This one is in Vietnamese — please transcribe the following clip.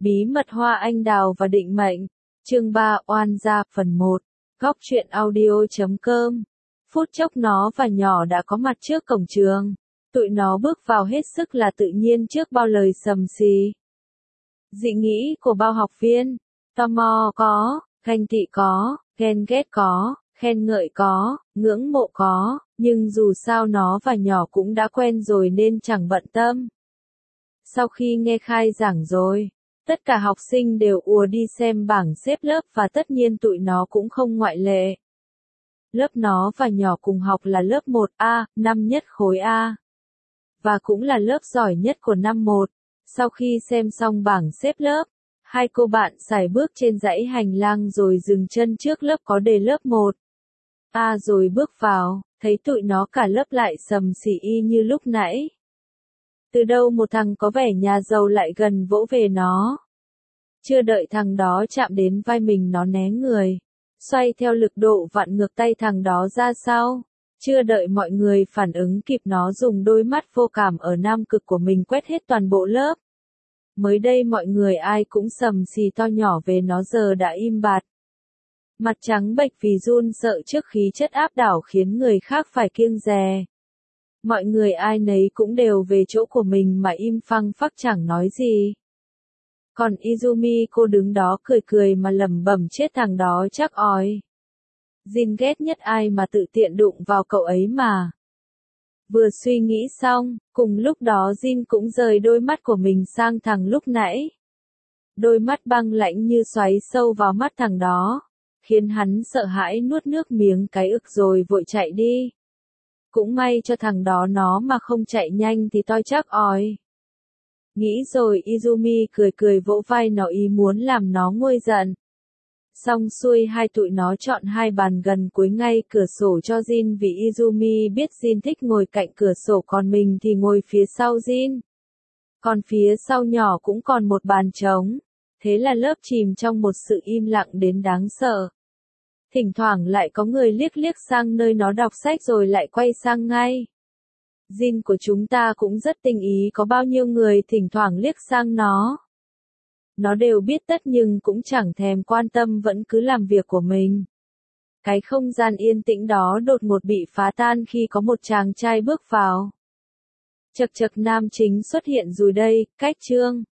Bí mật hoa anh đào và định mệnh. Chương 3 oan gia phần 1. Góc truyện audio.com. Phút chốc nó và nhỏ đã có mặt trước cổng trường. Tụi nó bước vào hết sức là tự nhiên trước bao lời sầm xì. Dị nghĩ của bao học viên. Tò mò có, ganh tị có, ghen ghét có, khen ngợi có, ngưỡng mộ có, nhưng dù sao nó và nhỏ cũng đã quen rồi nên chẳng bận tâm. Sau khi nghe khai giảng rồi, tất cả học sinh đều ùa đi xem bảng xếp lớp và tất nhiên tụi nó cũng không ngoại lệ. Lớp nó và nhỏ cùng học là lớp 1A, năm nhất khối A. Và cũng là lớp giỏi nhất của năm 1. Sau khi xem xong bảng xếp lớp, hai cô bạn sải bước trên dãy hành lang rồi dừng chân trước lớp có đề lớp 1A rồi bước vào, thấy tụi nó cả lớp lại sầm xì y như lúc nãy. Từ đâu một thằng có vẻ nhà giàu lại gần vỗ về nó. Chưa đợi thằng đó chạm đến vai mình nó né người, xoay theo lực độ vặn ngược tay thằng đó ra sau. Chưa đợi mọi người phản ứng kịp nó dùng đôi mắt vô cảm ở nam cực của mình quét hết toàn bộ lớp. Mới đây mọi người ai cũng sầm xì to nhỏ về nó giờ đã im bặt. Mặt trắng bệch vì run sợ trước khí chất áp đảo khiến người khác phải kiêng dè. Mọi người ai nấy cũng đều về chỗ của mình mà im phăng phắc chẳng nói gì. Còn Izumi cô đứng đó cười cười mà lẩm bẩm chết thằng đó chắc ói. Jin ghét nhất ai mà tự tiện đụng vào cậu ấy mà. Vừa suy nghĩ xong, cùng lúc đó Jin cũng rời đôi mắt của mình sang thằng lúc nãy. Đôi mắt băng lãnh như xoáy sâu vào mắt thằng đó, khiến hắn sợ hãi nuốt nước miếng cái ực rồi vội chạy đi. Cũng may cho thằng đó nó mà không chạy nhanh thì toi chắc ói. Nghĩ rồi Izumi cười cười vỗ vai nó ý muốn làm nó nguôi giận. Xong xuôi hai tụi nó chọn hai bàn gần cuối ngay cửa sổ cho Jin vì Izumi biết Jin thích ngồi cạnh cửa sổ còn mình thì ngồi phía sau Jin. Còn phía sau nhỏ cũng còn một bàn trống. Thế là lớp chìm trong một sự im lặng đến đáng sợ. Thỉnh thoảng lại có người liếc liếc sang nơi nó đọc sách rồi lại quay sang ngay. Jin của chúng ta cũng rất tinh ý có bao nhiêu người thỉnh thoảng liếc sang nó. Nó đều biết tất nhưng cũng chẳng thèm quan tâm vẫn cứ làm việc của mình. Cái không gian yên tĩnh đó đột ngột bị phá tan khi có một chàng trai bước vào. Chật chật nam chính xuất hiện rồi đây, cách chương.